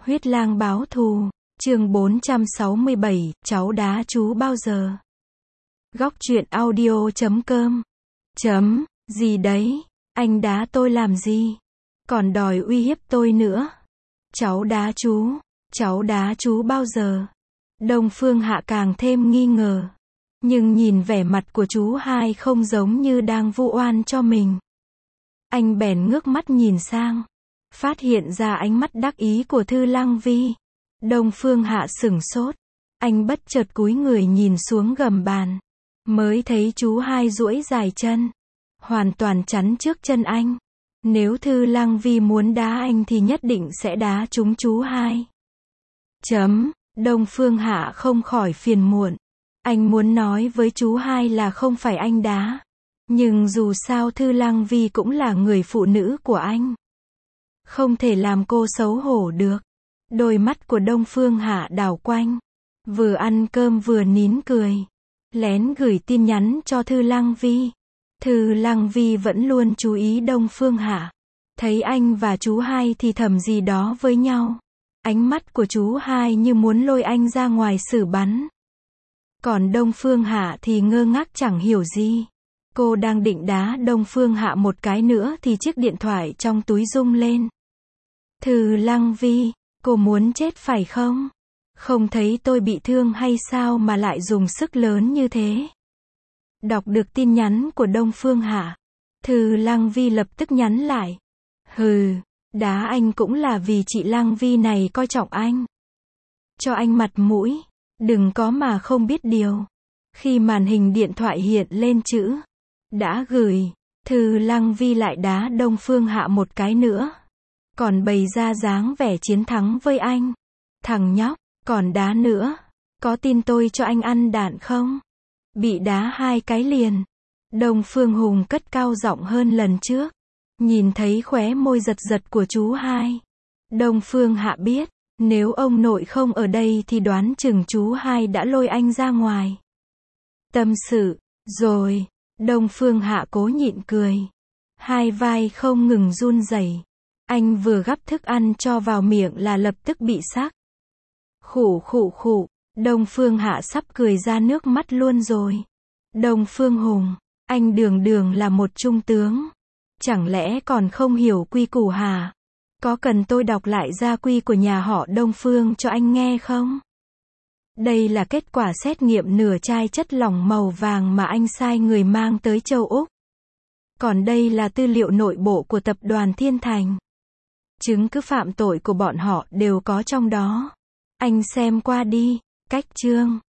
Huyết lang báo thù, chương 467, cháu đá chú bao giờ? Góc truyện audio.com. Gì đấy? Anh đá tôi làm gì? Còn đòi uy hiếp tôi nữa. Cháu đá chú bao giờ? Đông Phương Hạ càng thêm nghi ngờ. Nhưng nhìn vẻ mặt của chú hai không giống như đang vu oan cho mình. Anh bèn ngước mắt nhìn sang. Phát hiện ra ánh mắt đắc ý của Thư Lăng Vi. Đông Phương Hạ sửng sốt. Anh bất chợt cúi người nhìn xuống gầm bàn. Mới thấy chú hai duỗi dài chân. Hoàn toàn chắn trước chân anh. Nếu Thư Lăng Vi muốn đá anh thì nhất định sẽ đá trúng chú hai. Đông Phương Hạ không khỏi phiền muộn. Anh muốn nói với chú hai là không phải anh đá. Nhưng dù sao Thư Lăng Vi cũng là người phụ nữ của anh. Không thể làm cô xấu hổ được. Đôi mắt của Đông Phương Hạ đảo quanh. Vừa ăn cơm vừa nín cười. Lén gửi tin nhắn cho Thư Lăng Vi. Thư Lăng Vi vẫn luôn chú ý Đông Phương Hạ. Thấy anh và chú hai thì thầm gì đó với nhau. Ánh mắt của chú hai như muốn lôi anh ra ngoài xử bắn. Còn Đông Phương Hạ thì ngơ ngác chẳng hiểu gì. Cô đang định đá Đông Phương Hạ một cái nữa thì chiếc điện thoại trong túi rung lên. Thư Lăng Vi, cô muốn chết phải không? Không thấy tôi bị thương hay sao mà lại dùng sức lớn như thế? Đọc được tin nhắn của Đông Phương Hạ. Thư Lăng Vi lập tức nhắn lại. Hừ, đá anh cũng là vì chị Lăng Vi này coi trọng anh. Cho anh mặt mũi, đừng có mà không biết điều. Khi màn hình điện thoại hiện lên chữ đã gửi, Thư Lăng Vi lại đá Đông Phương Hạ một cái nữa. Còn bày ra dáng vẻ chiến thắng với anh. Thằng nhóc, còn đá nữa. Có tin tôi cho anh ăn đạn không? Bị đá hai cái liền. Đông Phương Hùng cất cao giọng hơn lần trước. Nhìn thấy khóe môi giật giật của chú hai. Đông Phương Hạ biết, nếu ông nội không ở đây thì đoán chừng chú hai đã lôi anh ra ngoài. Tâm sự, rồi. Đông Phương Hạ cố nhịn cười. Hai vai không ngừng run rẩy. Anh vừa gắp thức ăn cho vào miệng là lập tức bị sặc. Khụ. Đông Phương Hạ sắp cười ra nước mắt luôn rồi. Đông Phương Hùng, anh đường là một trung tướng. Chẳng lẽ còn không hiểu quy củ hả? Có cần tôi đọc lại gia quy của nhà họ Đông Phương cho anh nghe không? Đây là kết quả xét nghiệm nửa chai chất lỏng màu vàng mà anh sai người mang tới châu Úc. Còn đây là tư liệu nội bộ của tập đoàn Thiên Thành. Chứng cứ phạm tội của bọn họ đều có trong đó. Anh xem qua đi. Cách chương